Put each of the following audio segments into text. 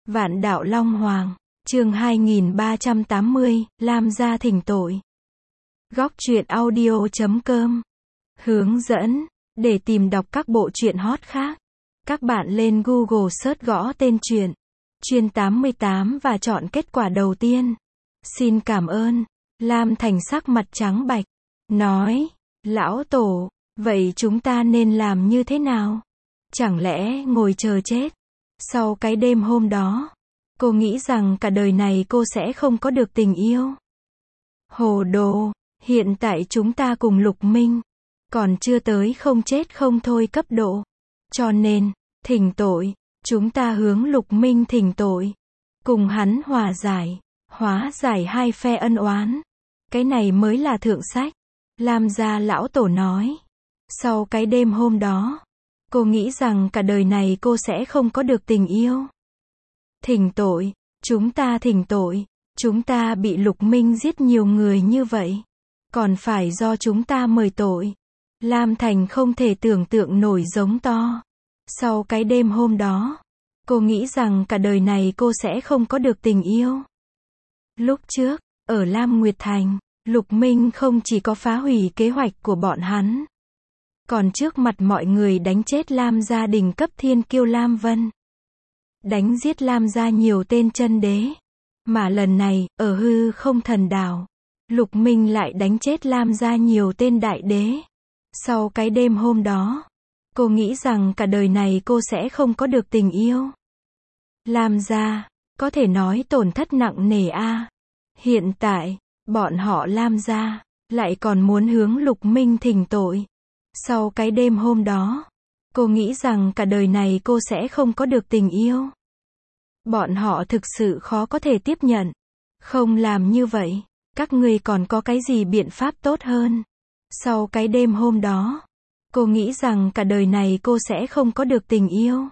Vạn Đạo Long Hoàng, chương 2380, Lam gia thỉnh tội. Góc truyện audio.com. Hướng dẫn, để tìm đọc các bộ truyện hot khác, các bạn lên Google search gõ tên truyện, Chuyên 88 và chọn kết quả đầu tiên. Xin cảm ơn. Lam Thành sắc mặt trắng bạch, nói, lão tổ, vậy chúng ta nên làm như thế nào? Chẳng lẽ ngồi chờ chết? Sau cái đêm hôm đó, cô nghĩ rằng cả đời này cô sẽ không có được tình yêu. Hồ đồ, hiện tại chúng ta cùng Lục Minh, còn chưa tới không chết không thôi cấp độ. Cho nên, thỉnh tội, chúng ta hướng Lục Minh thỉnh tội. Cùng hắn hóa giải hai phe ân oán. Cái này mới là thượng sách. Lam gia lão tổ nói. Sau cái đêm hôm đó, cô nghĩ rằng cả đời này cô sẽ không có được tình yêu. Thỉnh tội, chúng ta thỉnh tội, chúng ta bị Lục Minh giết nhiều người như vậy, còn phải do chúng ta mời tội. Lam Thành không thể tưởng tượng nổi giống to. Sau cái đêm hôm đó, cô nghĩ rằng cả đời này cô sẽ không có được tình yêu. Lúc trước, ở Lam Nguyệt Thành, Lục Minh không chỉ có phá hủy kế hoạch của bọn hắn, còn trước mặt mọi người đánh chết Lam gia đình cấp thiên kiêu Lam Vân. Đánh giết Lam gia nhiều tên chân đế. Mà lần này, ở hư không thần đảo, Lục Minh lại đánh chết Lam gia nhiều tên đại đế. Sau cái đêm hôm đó, cô nghĩ rằng cả đời này cô sẽ không có được tình yêu. Lam gia, có thể nói tổn thất nặng nề a. Hiện tại, bọn họ Lam gia, lại còn muốn hướng Lục Minh thỉnh tội. Sau cái đêm hôm đó, cô nghĩ rằng cả đời này cô sẽ không có được tình yêu. Bọn họ thực sự khó có thể tiếp nhận. Không làm như vậy, các ngươi còn có cái gì biện pháp tốt hơn? Sau cái đêm hôm đó, cô nghĩ rằng cả đời này cô sẽ không có được tình yêu.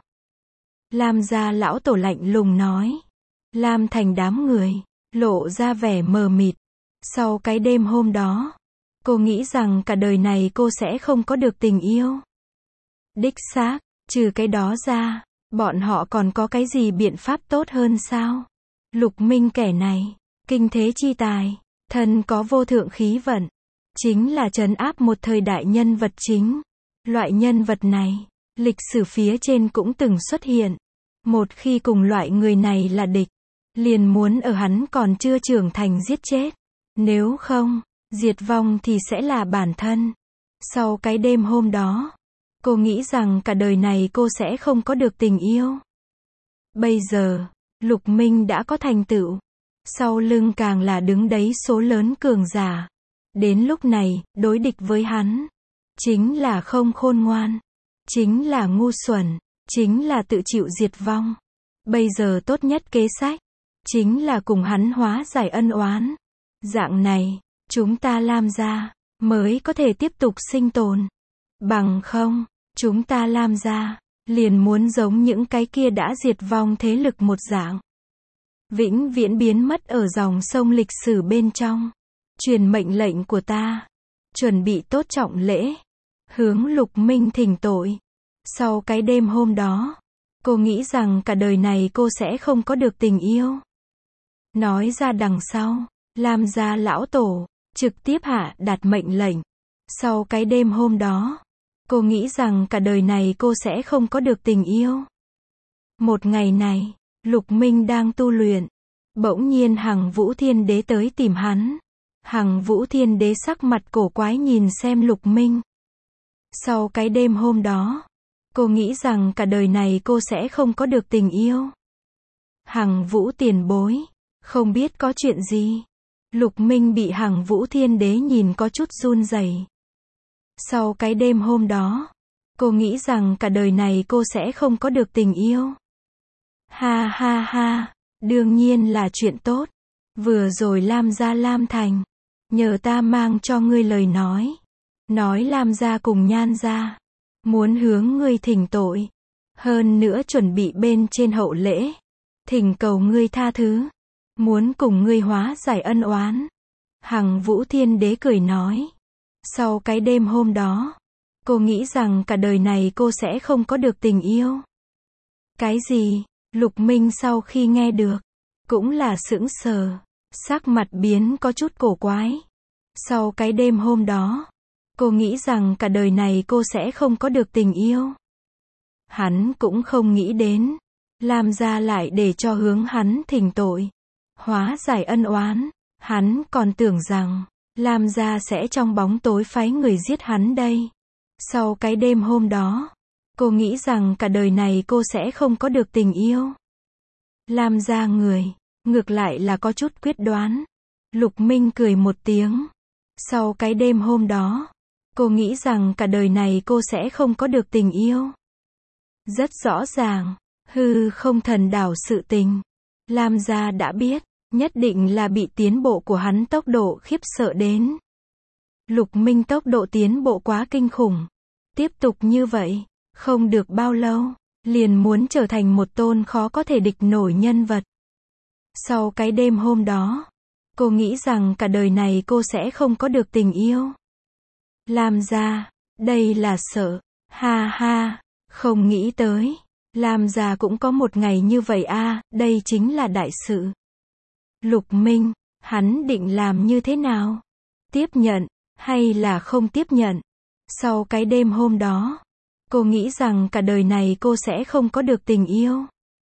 Lam gia lão tổ lạnh lùng nói. Lam Thành đám người, lộ ra vẻ mờ mịt. Sau cái đêm hôm đó, cô nghĩ rằng cả đời này cô sẽ không có được tình yêu. Đích xác, trừ cái đó ra, bọn họ còn có cái gì biện pháp tốt hơn sao? Lục Minh kẻ này, kinh thế chi tài, thân có vô thượng khí vận, chính là trấn áp một thời đại nhân vật chính. Loại nhân vật này, lịch sử phía trên cũng từng xuất hiện. Một khi cùng loại người này là địch, liền muốn ở hắn còn chưa trưởng thành giết chết. Nếu không, diệt vong thì sẽ là bản thân. Sau cái đêm hôm đó, cô nghĩ rằng cả đời này cô sẽ không có được tình yêu. Bây giờ, Lục Minh đã có thành tựu. Sau lưng càng là đứng đấy số lớn cường giả. Đến lúc này, đối địch với hắn, chính là không khôn ngoan, chính là ngu xuẩn, chính là tự chịu diệt vong. Bây giờ tốt nhất kế sách, chính là cùng hắn hóa giải ân oán. Dạng này, chúng ta Lam gia, mới có thể tiếp tục sinh tồn. Bằng không, chúng ta Lam gia, liền muốn giống những cái kia đã diệt vong thế lực một dạng. Vĩnh viễn biến mất ở dòng sông lịch sử bên trong. Truyền mệnh lệnh của ta. Chuẩn bị tốt trọng lễ. Hướng Lục Minh thỉnh tội. Sau cái đêm hôm đó, cô nghĩ rằng cả đời này cô sẽ không có được tình yêu. Nói ra đằng sau, Lam gia lão tổ, trực tiếp hạ đạt mệnh lệnh. Sau cái đêm hôm đó, cô nghĩ rằng cả đời này cô sẽ không có được tình yêu. Một ngày này, Lục Minh đang tu luyện. Bỗng nhiên Hằng Vũ Thiên Đế tới tìm hắn. Hằng Vũ Thiên Đế sắc mặt cổ quái nhìn xem Lục Minh. Sau cái đêm hôm đó, cô nghĩ rằng cả đời này cô sẽ không có được tình yêu. Hằng Vũ tiền bối, không biết có chuyện gì. Lục Minh bị Hằng Vũ Thiên Đế nhìn có chút run rẩy. Sau cái đêm hôm đó, cô nghĩ rằng cả đời này cô sẽ không có được tình yêu. Ha ha ha, đương nhiên là chuyện tốt. Vừa rồi Lam gia Lam Thành, nhờ ta mang cho ngươi lời nói. Nói Lam gia cùng Nhan gia, muốn hướng ngươi thỉnh tội. Hơn nữa chuẩn bị bên trên hậu lễ, thỉnh cầu ngươi tha thứ. Muốn cùng ngươi hóa giải ân oán. Hằng Vũ Thiên Đế cười nói. Sau cái đêm hôm đó, cô nghĩ rằng cả đời này cô sẽ không có được tình yêu. Cái gì? Lục Minh sau khi nghe được, cũng là sững sờ, sắc mặt biến có chút cổ quái. Sau cái đêm hôm đó, cô nghĩ rằng cả đời này cô sẽ không có được tình yêu. Hắn cũng không nghĩ đến, Lam gia lại để cho hướng hắn thỉnh tội, hóa giải ân oán. Hắn còn tưởng rằng, Lam gia sẽ trong bóng tối phái người giết hắn đây. Sau cái đêm hôm đó, cô nghĩ rằng cả đời này cô sẽ không có được tình yêu. Lam gia người, ngược lại là có chút quyết đoán. Lục Minh cười một tiếng. Sau cái đêm hôm đó, cô nghĩ rằng cả đời này cô sẽ không có được tình yêu. Rất rõ ràng, hư không thần đảo sự tình, Lam gia đã biết, nhất định là bị tiến bộ của hắn tốc độ khiếp sợ đến. Lục Minh tốc độ tiến bộ quá kinh khủng. Tiếp tục như vậy, không được bao lâu, liền muốn trở thành một tôn khó có thể địch nổi nhân vật. Sau cái đêm hôm đó, cô nghĩ rằng cả đời này cô sẽ không có được tình yêu. Lam gia, đây là sợ, ha ha, không nghĩ tới, Lam gia cũng có một ngày như vậy a, đây chính là đại sự. Lục Minh, hắn định làm như thế nào? Tiếp nhận, hay là không tiếp nhận? Sau cái đêm hôm đó, cô nghĩ rằng cả đời này cô sẽ không có được tình yêu.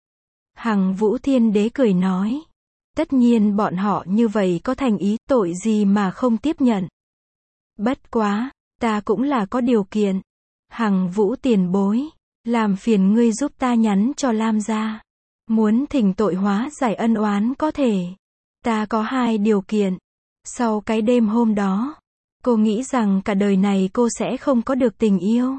Hằng Vũ Thiên Đế cười nói, tất nhiên bọn họ như vậy có thành ý, tội gì mà không tiếp nhận. Bất quá, ta cũng là có điều kiện. Hằng Vũ tiền bối, làm phiền ngươi giúp ta nhắn cho Lam gia. Muốn thỉnh tội hóa giải ân oán có thể. Ta có 2 điều kiện. Sau cái đêm hôm đó, cô nghĩ rằng cả đời này cô sẽ không có được tình yêu.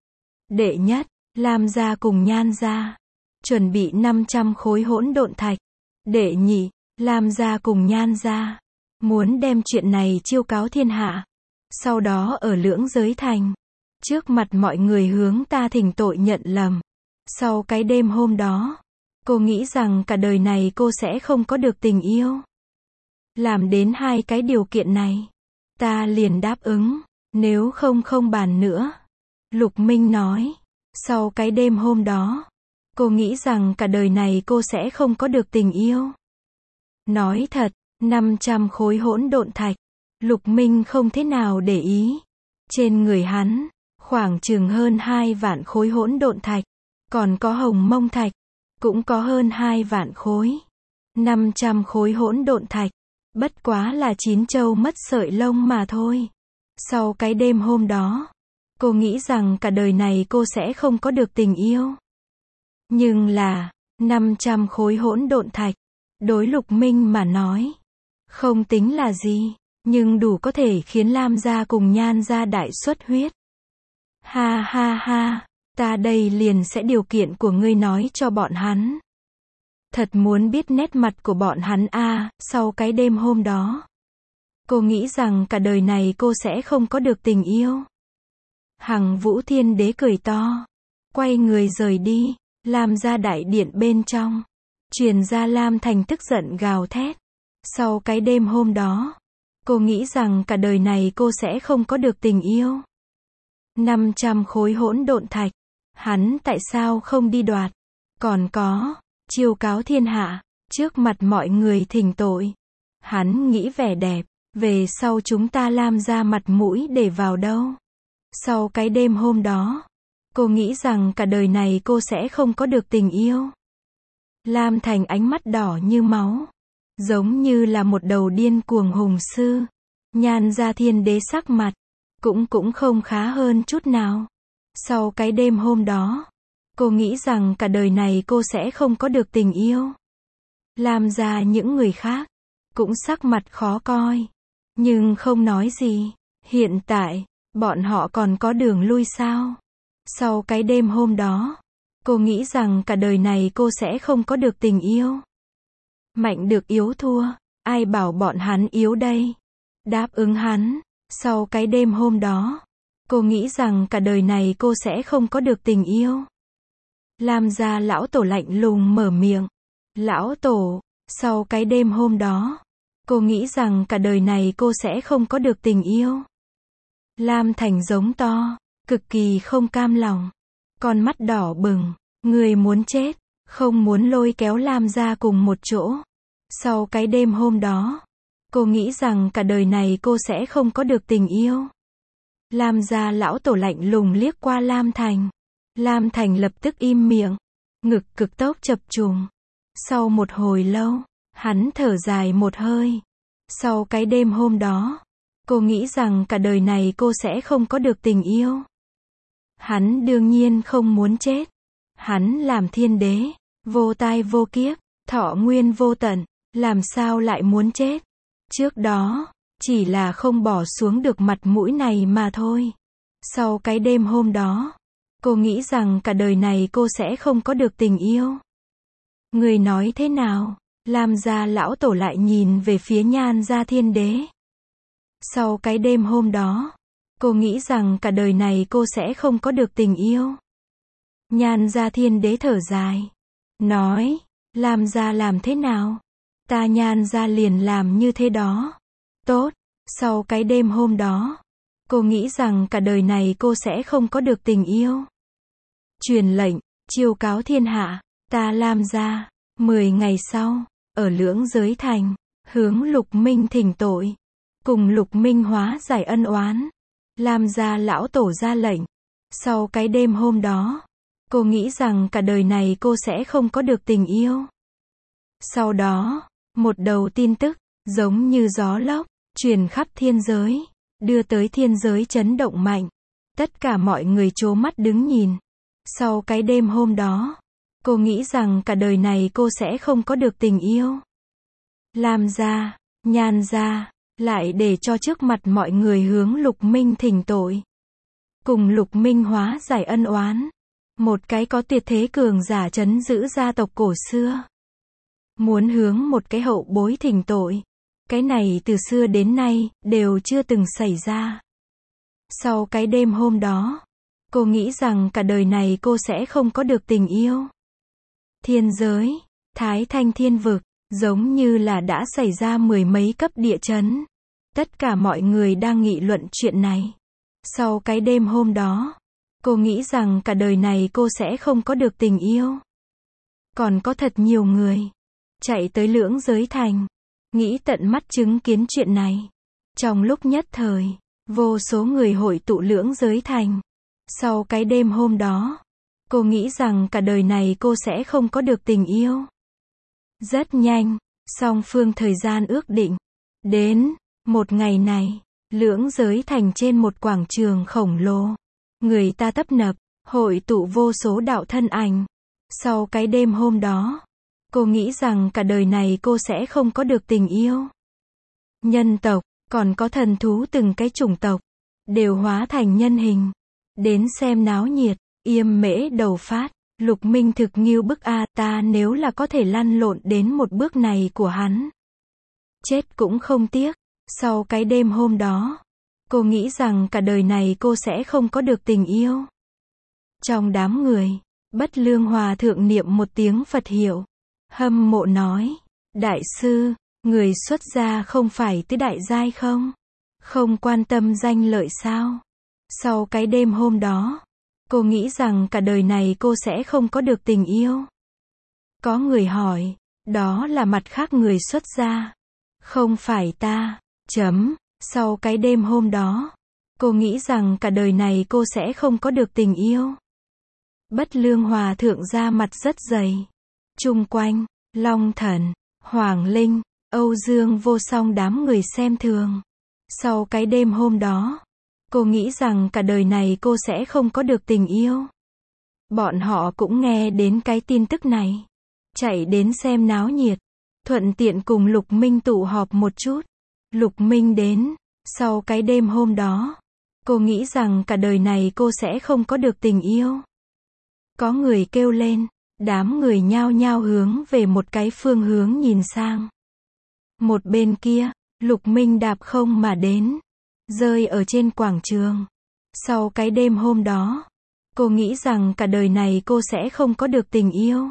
Đệ nhất, Lam gia cùng Nhan gia chuẩn bị 500 khối hỗn độn thạch. Đệ nhị, Lam gia cùng Nhan gia muốn đem chuyện này chiêu cáo thiên hạ. Sau đó ở Lưỡng Giới Thành, trước mặt mọi người hướng ta thỉnh tội nhận lầm. Sau cái đêm hôm đó, cô nghĩ rằng cả đời này cô sẽ không có được tình yêu. Làm đến 2 cái điều kiện này, ta liền đáp ứng, nếu không không bàn nữa. Lục Minh nói, sau cái đêm hôm đó, cô nghĩ rằng cả đời này cô sẽ không có được tình yêu. Nói thật, 500 khối hỗn độn thạch, Lục Minh không thế nào để ý. Trên người hắn, khoảng chừng hơn 2 vạn khối hỗn độn thạch, còn có hồng mông thạch, cũng có hơn 2 vạn khối. 500 khối hỗn độn thạch, bất quá là 9 trâu mất sợi lông mà thôi. Sau cái đêm hôm đó, cô nghĩ rằng cả đời này cô sẽ không có được tình yêu. Nhưng là, 500 khối hỗn độn thạch, đối Lục Minh mà nói, không tính là gì, nhưng đủ có thể khiến Lam gia cùng Nhan gia đại xuất huyết. Ha ha ha, ta đây liền sẽ điều kiện của ngươi nói cho bọn hắn. Thật muốn biết nét mặt của bọn hắn a, sau cái đêm hôm đó. Cô nghĩ rằng cả đời này cô sẽ không có được tình yêu. Hằng Vũ Thiên Đế cười to, quay người rời đi. Lam gia đại điện bên trong, truyền ra Lam Thành tức giận gào thét. Sau cái đêm hôm đó, cô nghĩ rằng cả đời này cô sẽ không có được tình yêu. 500 khối hỗn độn thạch, hắn tại sao không đi đoạt? Còn có, chiêu cáo thiên hạ, trước mặt mọi người thỉnh tội. Hắn nghĩ vẻ đẹp, về sau chúng ta Lam gia mặt mũi để vào đâu? Sau cái đêm hôm đó, cô nghĩ rằng cả đời này cô sẽ không có được tình yêu. Lam Thành ánh mắt đỏ như máu, giống như là một đầu điên cuồng hùng sư. Nhan gia Thiên Đế sắc mặt, cũng không khá hơn chút nào. Sau cái đêm hôm đó, cô nghĩ rằng cả đời này cô sẽ không có được tình yêu. Lam gia những người khác, cũng sắc mặt khó coi, nhưng không nói gì. Hiện tại, bọn họ còn có đường lui sao? Sau cái đêm hôm đó, cô nghĩ rằng cả đời này cô sẽ không có được tình yêu. Mạnh được yếu thua, ai bảo bọn hắn yếu đây? Đáp ứng hắn. Sau cái đêm hôm đó, cô nghĩ rằng cả đời này cô sẽ không có được tình yêu. Lam gia lão tổ lạnh lùng mở miệng. Lão tổ, sau cái đêm hôm đó, cô nghĩ rằng cả đời này cô sẽ không có được tình yêu. Lam Thành giống to, cực kỳ không cam lòng. Con mắt đỏ bừng, người muốn chết. không muốn lôi kéo Lam gia cùng một chỗ. Sau cái đêm hôm đó, cô nghĩ rằng cả đời này cô sẽ không có được tình yêu. Lam gia lão tổ lạnh lùng liếc qua Lam Thành. Lam Thành lập tức im miệng, ngực cực tốc chập trùng. Sau một hồi lâu, hắn thở dài một hơi. Sau cái đêm hôm đó, cô nghĩ rằng cả đời này cô sẽ không có được tình yêu. Hắn đương nhiên không muốn chết. Hắn làm thiên đế, vô tai vô kiếp, thọ nguyên vô tận, làm sao lại muốn chết? Trước đó, chỉ là không bỏ xuống được mặt mũi này mà thôi. Sau cái đêm hôm đó, cô nghĩ rằng cả đời này cô sẽ không có được tình yêu. Người nói thế nào? Lam gia lão tổ lại nhìn về phía Nhan gia thiên đế. Sau cái đêm hôm đó, cô nghĩ rằng cả đời này cô sẽ không có được tình yêu. Nhan gia thiên đế thở dài, nói, Lam gia làm thế nào? Ta Nhan gia liền làm như thế đó. Tốt, sau cái đêm hôm đó, cô nghĩ rằng cả đời này cô sẽ không có được tình yêu. Truyền lệnh, chiêu cáo thiên hạ, ta Lam gia. 10 ngày sau, ở Lưỡng Giới Thành, hướng Lục Minh thỉnh tội, cùng Lục Minh hóa giải ân oán. Lam gia lão tổ ra lệnh. Sau cái đêm hôm đó, cô nghĩ rằng cả đời này cô sẽ không có được tình yêu. Sau đó, một đầu tin tức, giống như gió lốc, truyền khắp thiên giới, đưa tới thiên giới chấn động mạnh. Tất cả mọi người trố mắt đứng nhìn. Sau cái đêm hôm đó, cô nghĩ rằng cả đời này cô sẽ không có được tình yêu. Lam gia, Nhan gia, lại để cho trước mặt mọi người hướng Lục Minh thỉnh tội. Cùng Lục Minh hóa giải ân oán. Một cái có tuyệt thế cường giả trấn giữ gia tộc cổ xưa. Muốn hướng một cái hậu bối thỉnh tội. Cái này từ xưa đến nay, đều chưa từng xảy ra. Sau cái đêm hôm đó, cô nghĩ rằng cả đời này cô sẽ không có được tình yêu. Thiên giới, Thái Thanh thiên vực, giống như là đã xảy ra 10 mấy cấp địa chấn. Tất cả mọi người đang nghị luận chuyện này. Sau cái đêm hôm đó, cô nghĩ rằng cả đời này cô sẽ không có được tình yêu. Còn có thật nhiều người chạy tới Lưỡng Giới Thành, nghĩ tận mắt chứng kiến chuyện này. Trong lúc nhất thời, vô số người hội tụ Lưỡng Giới Thành. Sau cái đêm hôm đó, cô nghĩ rằng cả đời này cô sẽ không có được tình yêu. Rất nhanh, song phương thời gian ước định. Đến, một ngày này, Lưỡng Giới Thành trên một quảng trường khổng lồ. Người ta tấp nập, hội tụ vô số đạo thân ảnh. Sau cái đêm hôm đó, cô nghĩ rằng cả đời này cô sẽ không có được tình yêu. Nhân tộc, còn có thần thú từng cái chủng tộc, đều hóa thành nhân hình. Đến xem náo nhiệt, Yêm Mễ đầu phát. Lục Minh thực nghiêu bức a, ta nếu là có thể lăn lộn đến một bước này của hắn, chết cũng không tiếc. Sau cái đêm hôm đó, cô nghĩ rằng cả đời này cô sẽ không có được tình yêu. Trong đám người, Bất Lương Hòa thượng niệm một tiếng Phật hiệu, hâm mộ nói, đại sư, người xuất gia không phải tứ đại giai không? Không quan tâm danh lợi sao? Sau cái đêm hôm đó, cô nghĩ rằng cả đời này cô sẽ không có được tình yêu. Có người hỏi, đó là mặt khác người xuất gia. Không phải ta. Sau cái đêm hôm đó, cô nghĩ rằng cả đời này cô sẽ không có được tình yêu. Bất Lương Hòa thượng ra mặt rất dày. Chung quanh, Long Thần, Hoàng Linh, Âu Dương Vô Song đám người xem thường. Sau cái đêm hôm đó, cô nghĩ rằng cả đời này cô sẽ không có được tình yêu. Bọn họ cũng nghe đến cái tin tức này, chạy đến xem náo nhiệt, thuận tiện cùng Lục Minh tụ họp một chút. Lục Minh đến, sau cái đêm hôm đó, cô nghĩ rằng cả đời này cô sẽ không có được tình yêu. Có người kêu lên, đám người nhao nhao hướng về một cái phương hướng nhìn sang. Một bên kia, Lục Minh đạp không mà đến, rơi ở trên quảng trường. Sau cái đêm hôm đó, cô nghĩ rằng cả đời này cô sẽ không có được tình yêu.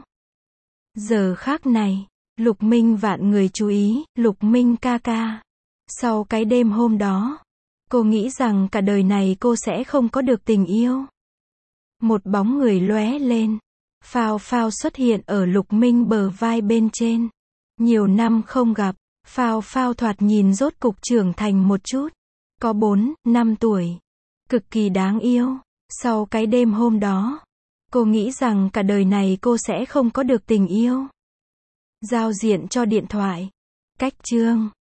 Giờ khác này, Lục Minh vạn người chú ý, Lục Minh ca ca. Sau cái đêm hôm đó, cô nghĩ rằng cả đời này cô sẽ không có được tình yêu. Một bóng người lóe lên, Phao Phao xuất hiện ở Lục Minh bờ vai bên trên. Nhiều năm không gặp, Phao Phao thoạt nhìn rốt cục trưởng thành một chút. Có 4, 5 tuổi. Cực kỳ đáng yêu. Sau cái đêm hôm đó, cô nghĩ rằng cả đời này cô sẽ không có được tình yêu. Giao diện cho điện thoại. Cách chương